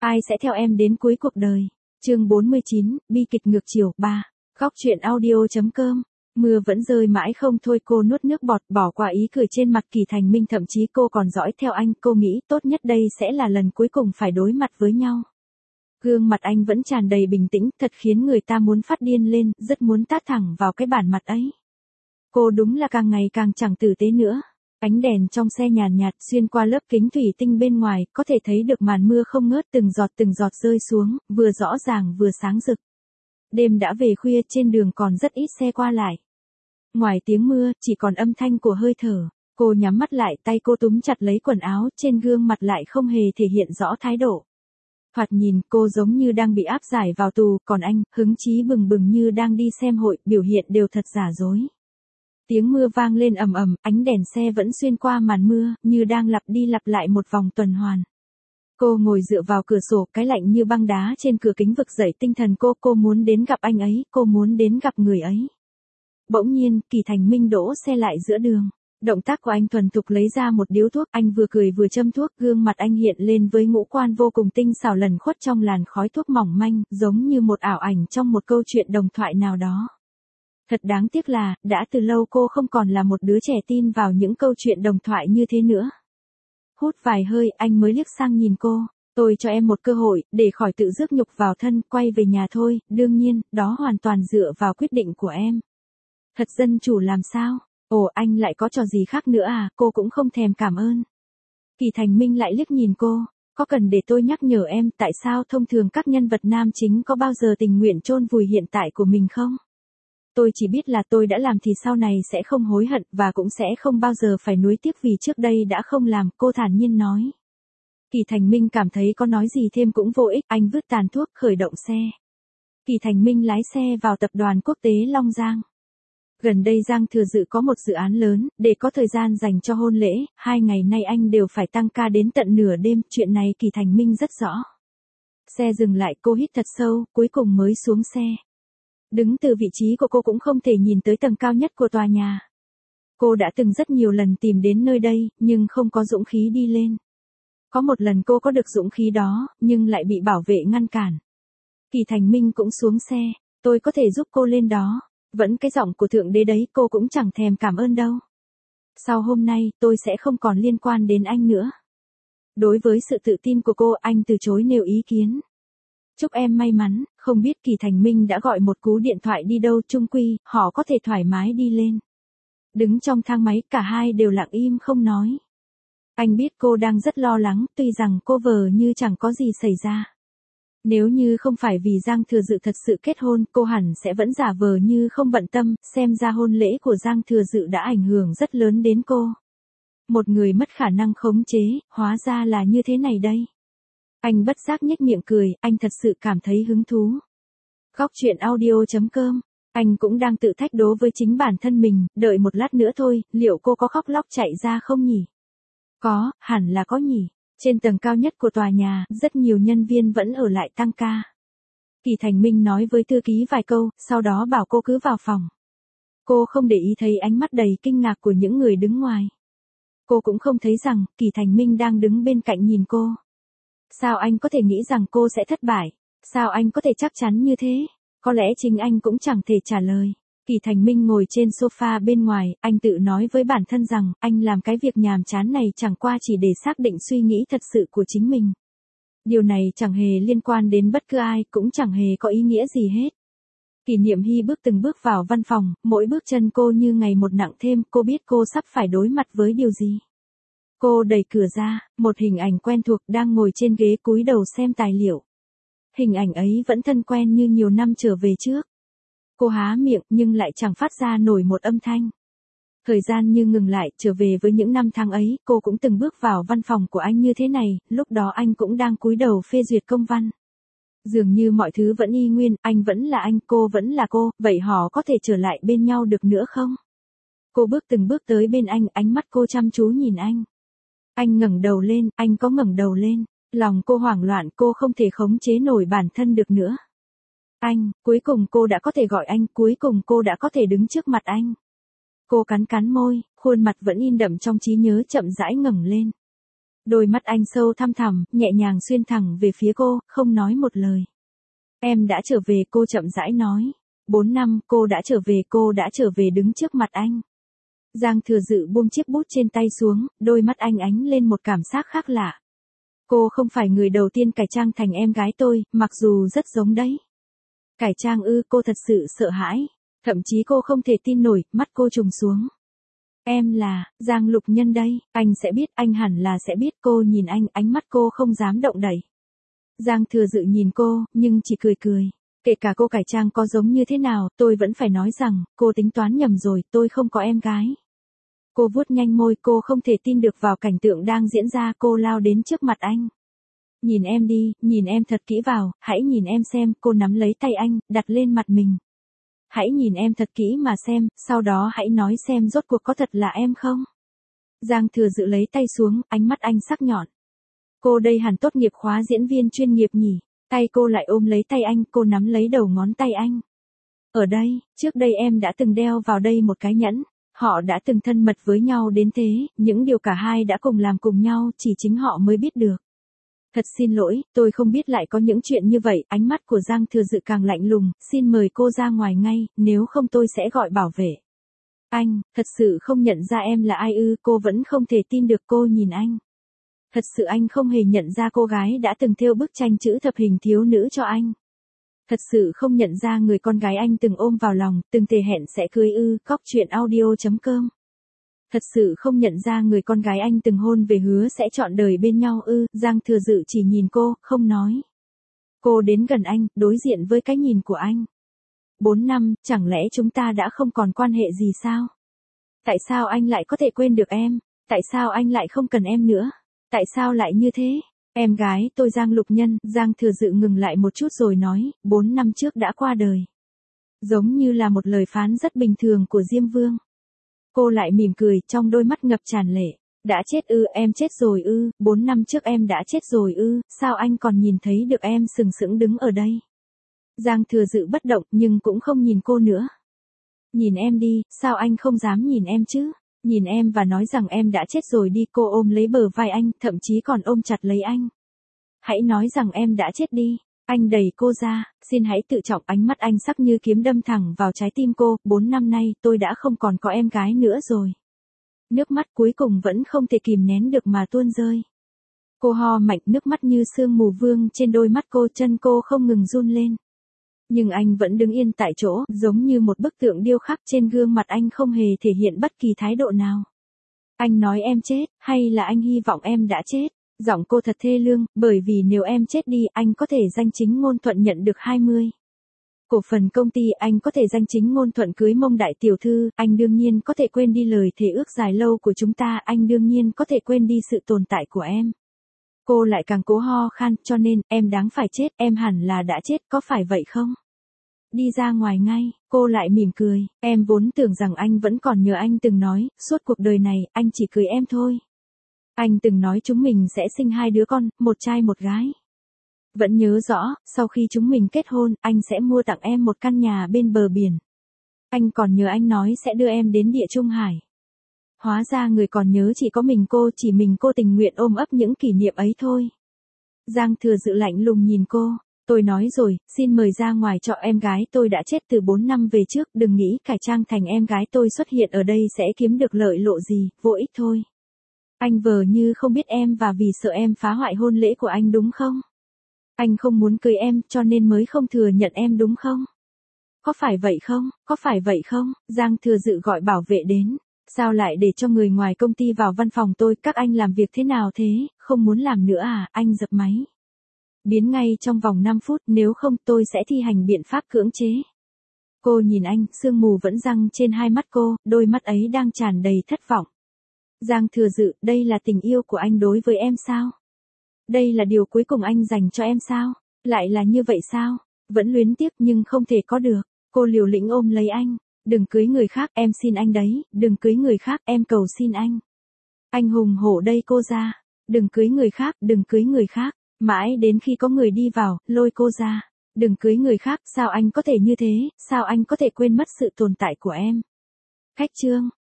Ai sẽ theo em đến cuối cuộc đời? Chương 49, bi kịch ngược chiều 3. Góc truyện audio.com. Mưa vẫn rơi mãi không thôi, cô nuốt nước bọt bỏ qua ý cười trên mặt Kỳ Thành Minh, thậm chí cô còn dõi theo anh, cô nghĩ tốt nhất đây sẽ là lần cuối cùng phải đối mặt với nhau. Gương mặt anh vẫn tràn đầy bình tĩnh, thật khiến người ta muốn phát điên lên, rất muốn tát thẳng vào cái bản mặt ấy. Cô đúng là càng ngày càng chẳng tử tế nữa. Ánh đèn trong xe nhàn nhạt xuyên qua lớp kính thủy tinh bên ngoài, có thể thấy được màn mưa không ngớt từng giọt rơi xuống, vừa rõ ràng vừa sáng rực. Đêm đã về khuya, trên đường còn rất ít xe qua lại. Ngoài tiếng mưa, chỉ còn âm thanh của hơi thở. Cô nhắm mắt lại, tay cô túm chặt lấy quần áo, trên gương mặt lại không hề thể hiện rõ thái độ. Thoạt nhìn, cô giống như đang bị áp giải vào tù, còn anh, hứng chí bừng bừng như đang đi xem hội, biểu hiện đều thật giả dối. Tiếng mưa vang lên ầm ầm, ánh đèn xe vẫn xuyên qua màn mưa, như đang lặp đi lặp lại một vòng tuần hoàn. Cô ngồi dựa vào cửa sổ, cái lạnh như băng đá trên cửa kính vực dậy tinh thần cô muốn đến gặp anh ấy, cô muốn đến gặp người ấy. Bỗng nhiên, Kỳ Thành Minh đỗ xe lại giữa đường. Động tác của anh thuần thục lấy ra một điếu thuốc, anh vừa cười vừa châm thuốc, gương mặt anh hiện lên với ngũ quan vô cùng tinh xảo lẩn khuất trong làn khói thuốc mỏng manh, giống như một ảo ảnh trong một câu chuyện đồng thoại nào đó. Thật đáng tiếc là, đã từ lâu cô không còn là một đứa trẻ tin vào những câu chuyện đồng thoại như thế nữa. Hút vài hơi, anh mới liếc sang nhìn cô. Tôi cho em một cơ hội, để khỏi tự rước nhục vào thân, quay về nhà thôi, đương nhiên, đó hoàn toàn dựa vào quyết định của em. Thật dân chủ làm sao? Ồ, anh lại có trò gì khác nữa à? Cô cũng không thèm cảm ơn. Kỳ Thành Minh lại liếc nhìn cô. Có cần để tôi nhắc nhở em tại sao thông thường các nhân vật nam chính có bao giờ tình nguyện chôn vùi hiện tại của mình không? Tôi chỉ biết là tôi đã làm thì sau này sẽ không hối hận và cũng sẽ không bao giờ phải nuối tiếc vì trước đây đã không làm, cô thản nhiên nói. Kỳ Thành Minh cảm thấy có nói gì thêm cũng vô ích, anh vứt tàn thuốc khởi động xe. Kỳ Thành Minh lái xe vào tập đoàn quốc tế Long Giang. Gần đây Giang Thừa Dự có một dự án lớn, để có thời gian dành cho hôn lễ, 2 ngày nay anh đều phải tăng ca đến tận nửa đêm, chuyện này Kỳ Thành Minh rất rõ. Xe dừng lại, cô hít thật sâu, cuối cùng mới xuống xe. Đứng từ vị trí của cô cũng không thể nhìn tới tầng cao nhất của tòa nhà. Cô đã từng rất nhiều lần tìm đến nơi đây, nhưng không có dũng khí đi lên. Có một lần cô có được dũng khí đó, nhưng lại bị bảo vệ ngăn cản. Kỳ Thành Minh cũng xuống xe, tôi có thể giúp cô lên đó. Vẫn cái giọng của thượng đế đấy, cô cũng chẳng thèm cảm ơn đâu. Sau hôm nay, tôi sẽ không còn liên quan đến anh nữa. Đối với sự tự tin của cô, anh từ chối nêu ý kiến. Chúc em may mắn, không biết Kỳ Thành Minh đã gọi một cú điện thoại đi đâu, chung quy, họ có thể thoải mái đi lên. Đứng trong thang máy, cả hai đều lặng im không nói. Anh biết cô đang rất lo lắng, tuy rằng cô vờ như chẳng có gì xảy ra. Nếu như không phải vì Giang Thừa Dự thật sự kết hôn, cô hẳn sẽ vẫn giả vờ như không bận tâm, xem ra hôn lễ của Giang Thừa Dự đã ảnh hưởng rất lớn đến cô. Một người mất khả năng khống chế, hóa ra là như thế này đây. Anh bất giác nhếch miệng cười, anh thật sự cảm thấy hứng thú. Góc truyện audio.com. Anh cũng đang tự thách đố với chính bản thân mình, đợi một lát nữa thôi, liệu cô có khóc lóc chạy ra không nhỉ? Có, hẳn là có nhỉ. Trên tầng cao nhất của tòa nhà, rất nhiều nhân viên vẫn ở lại tăng ca. Kỳ Thành Minh nói với thư ký vài câu, sau đó bảo cô cứ vào phòng. Cô không để ý thấy ánh mắt đầy kinh ngạc của những người đứng ngoài. Cô cũng không thấy rằng, Kỳ Thành Minh đang đứng bên cạnh nhìn cô. Sao anh có thể nghĩ rằng cô sẽ thất bại? Sao anh có thể chắc chắn như thế? Có lẽ chính anh cũng chẳng thể trả lời. Kỳ Thành Minh ngồi trên sofa bên ngoài, anh tự nói với bản thân rằng, anh làm cái việc nhàm chán này chẳng qua chỉ để xác định suy nghĩ thật sự của chính mình. Điều này chẳng hề liên quan đến bất cứ ai, cũng chẳng hề có ý nghĩa gì hết. Kỷ Niệm Hy bước từng bước vào văn phòng, mỗi bước chân cô như ngày một nặng thêm, cô biết cô sắp phải đối mặt với điều gì. Cô đẩy cửa ra, một hình ảnh quen thuộc đang ngồi trên ghế cúi đầu xem tài liệu. Hình ảnh ấy vẫn thân quen như nhiều năm trở về trước. Cô há miệng nhưng lại chẳng phát ra nổi một âm thanh. Thời gian như ngừng lại, trở về với những năm tháng ấy, cô cũng từng bước vào văn phòng của anh như thế này, lúc đó anh cũng đang cúi đầu phê duyệt công văn. Dường như mọi thứ vẫn y nguyên, anh vẫn là anh, cô vẫn là cô, vậy họ có thể trở lại bên nhau được nữa không? Cô bước từng bước tới bên anh, ánh mắt cô chăm chú nhìn anh. Anh ngẩng đầu lên, anh có ngẩng đầu lên. Lòng cô hoảng loạn, cô không thể khống chế nổi bản thân được nữa. Anh, cuối cùng cô đã có thể gọi anh, cuối cùng cô đã có thể đứng trước mặt anh. Cô cắn cắn môi, khuôn mặt vẫn in đậm trong trí nhớ chậm rãi ngẩng lên. Đôi mắt anh sâu thăm thẳm, nhẹ nhàng xuyên thẳng về phía cô, không nói một lời. Em đã trở về, cô chậm rãi nói. 4 năm, cô đã trở về đứng trước mặt anh. Giang Thừa Dự buông chiếc bút trên tay xuống, đôi mắt anh ánh lên một cảm giác khác lạ. Cô không phải người đầu tiên cải trang thành em gái tôi, mặc dù rất giống đấy. Cải trang ư? Cô thật sự sợ hãi. Thậm chí cô không thể tin nổi, mắt cô trùng xuống. Em là, Giang Lục Nhân đây, anh sẽ biết, anh hẳn là sẽ biết. Cô nhìn anh, ánh mắt cô không dám động đậy. Giang Thừa Dự nhìn cô, nhưng chỉ cười cười. Kể cả cô cải trang có giống như thế nào, tôi vẫn phải nói rằng, cô tính toán nhầm rồi, tôi không có em gái. Cô vuốt nhanh môi, cô không thể tin được vào cảnh tượng đang diễn ra, cô lao đến trước mặt anh. Nhìn em đi, nhìn em thật kỹ vào, hãy nhìn em xem, cô nắm lấy tay anh, đặt lên mặt mình. Hãy nhìn em thật kỹ mà xem, sau đó hãy nói xem rốt cuộc có thật là em không? Giang Thừa Dự lấy tay xuống, ánh mắt anh sắc nhọn. Cô đây hẳn tốt nghiệp khóa diễn viên chuyên nghiệp nhỉ? Tay cô lại ôm lấy tay anh, cô nắm lấy đầu ngón tay anh. Ở đây, trước đây em đã từng đeo vào đây một cái nhẫn. Họ đã từng thân mật với nhau đến thế, những điều cả hai đã cùng làm cùng nhau, chỉ chính họ mới biết được. Thật xin lỗi, tôi không biết lại có những chuyện như vậy. Ánh mắt của Giang Thừa Dự càng lạnh lùng, xin mời cô ra ngoài ngay, nếu không tôi sẽ gọi bảo vệ. Anh, thật sự không nhận ra em là ai ư? Cô vẫn không thể tin được, cô nhìn anh. Thật sự anh không hề nhận ra cô gái đã từng thêu bức tranh chữ thập hình thiếu nữ cho anh. Thật sự không nhận ra người con gái anh từng ôm vào lòng, từng thề hẹn sẽ cưới ư? Coctruyện.audio.com. Thật sự không nhận ra người con gái anh từng hôn về hứa sẽ trọn đời bên nhau ư? Giang Thừa Dự chỉ nhìn cô, không nói. Cô đến gần anh, đối diện với cái nhìn của anh. 4 năm, chẳng lẽ chúng ta đã không còn quan hệ gì sao? Tại sao anh lại có thể quên được em? Tại sao anh lại không cần em nữa? Tại sao lại như thế? Em gái tôi Giang Lục Nhân. Giang Thừa Dự ngừng lại một chút rồi nói, 4 năm trước đã qua đời. Giống như là một lời phán rất bình thường của Diêm Vương. Cô lại mỉm cười, trong đôi mắt ngập tràn lệ. Đã chết ư? Em chết rồi ư? 4 năm trước em đã chết rồi ư? Sao anh còn nhìn thấy được em sừng sững đứng ở đây? Giang Thừa Dự bất động, nhưng cũng không nhìn cô nữa. Nhìn em đi, sao anh không dám nhìn em chứ? Nhìn em và nói rằng em đã chết rồi đi. Cô ôm lấy bờ vai anh, thậm chí còn ôm chặt lấy anh. Hãy nói rằng em đã chết đi. Anh đẩy cô ra, xin hãy tự trọng. Ánh mắt anh sắc như kiếm đâm thẳng vào trái tim cô. 4 năm nay, tôi đã không còn có em gái nữa rồi. Nước mắt cuối cùng vẫn không thể kìm nén được mà tuôn rơi. Cô ho mạnh, nước mắt như sương mù vương trên đôi mắt cô, chân cô không ngừng run lên. Nhưng anh vẫn đứng yên tại chỗ, giống như một bức tượng điêu khắc. Trên gương mặt anh không hề thể hiện bất kỳ thái độ nào. Anh nói em chết, hay là anh hy vọng em đã chết? Giọng cô thật thê lương, bởi vì nếu em chết đi, anh có thể danh chính ngôn thuận nhận được 20 cổ phần công ty, anh có thể danh chính ngôn thuận cưới Mông đại tiểu thư, anh đương nhiên có thể quên đi lời thề ước dài lâu của chúng ta, anh đương nhiên có thể quên đi sự tồn tại của em. Cô lại càng cố ho khan, cho nên, em đáng phải chết, em hẳn là đã chết, có phải vậy không? Đi ra ngoài ngay, cô lại mỉm cười, em vốn tưởng rằng anh vẫn còn nhớ, anh từng nói, suốt cuộc đời này, anh chỉ cưới em thôi. Anh từng nói chúng mình sẽ sinh 2 đứa con, một trai một gái. Vẫn nhớ rõ, sau khi chúng mình kết hôn, anh sẽ mua tặng em một căn nhà bên bờ biển. Anh còn nhớ anh nói sẽ đưa em đến Địa Trung Hải. Hóa ra người còn nhớ chỉ có mình cô, chỉ mình cô tình nguyện ôm ấp những kỷ niệm ấy thôi. Giang Thừa Dự lạnh lùng nhìn cô, tôi nói rồi, xin mời ra ngoài cho em gái tôi đã chết từ 4 năm về trước, đừng nghĩ cải trang thành em gái tôi xuất hiện ở đây sẽ kiếm được lợi lộ gì, vô ích thôi. Anh vờ như không biết em và vì sợ em phá hoại hôn lễ của anh đúng không? Anh không muốn cưới em cho nên mới không thừa nhận em đúng không? Có phải vậy không? Có phải vậy không? Giang Thừa Dự gọi bảo vệ đến. Sao lại để cho người ngoài công ty vào văn phòng tôi? Các anh làm việc thế nào thế? Không muốn làm nữa à? Anh dập máy. Biến ngay trong vòng 5 phút, nếu không tôi sẽ thi hành biện pháp cưỡng chế. Cô nhìn anh, sương mù vẫn giăng trên hai mắt cô, đôi mắt ấy đang tràn đầy thất vọng. Giang Thừa Dự, đây là tình yêu của anh đối với em sao? Đây là điều cuối cùng anh dành cho em sao? Lại là như vậy sao? Vẫn luyến tiếc nhưng không thể có được. Cô liều lĩnh ôm lấy anh. Đừng cưới người khác, em xin anh đấy. Đừng cưới người khác, em cầu xin anh. Anh hùng hổ đây cô ra. Đừng cưới người khác, đừng cưới người khác. Mãi đến khi có người đi vào, lôi cô ra. Đừng cưới người khác, sao anh có thể như thế? Sao anh có thể quên mất sự tồn tại của em? Khách trương.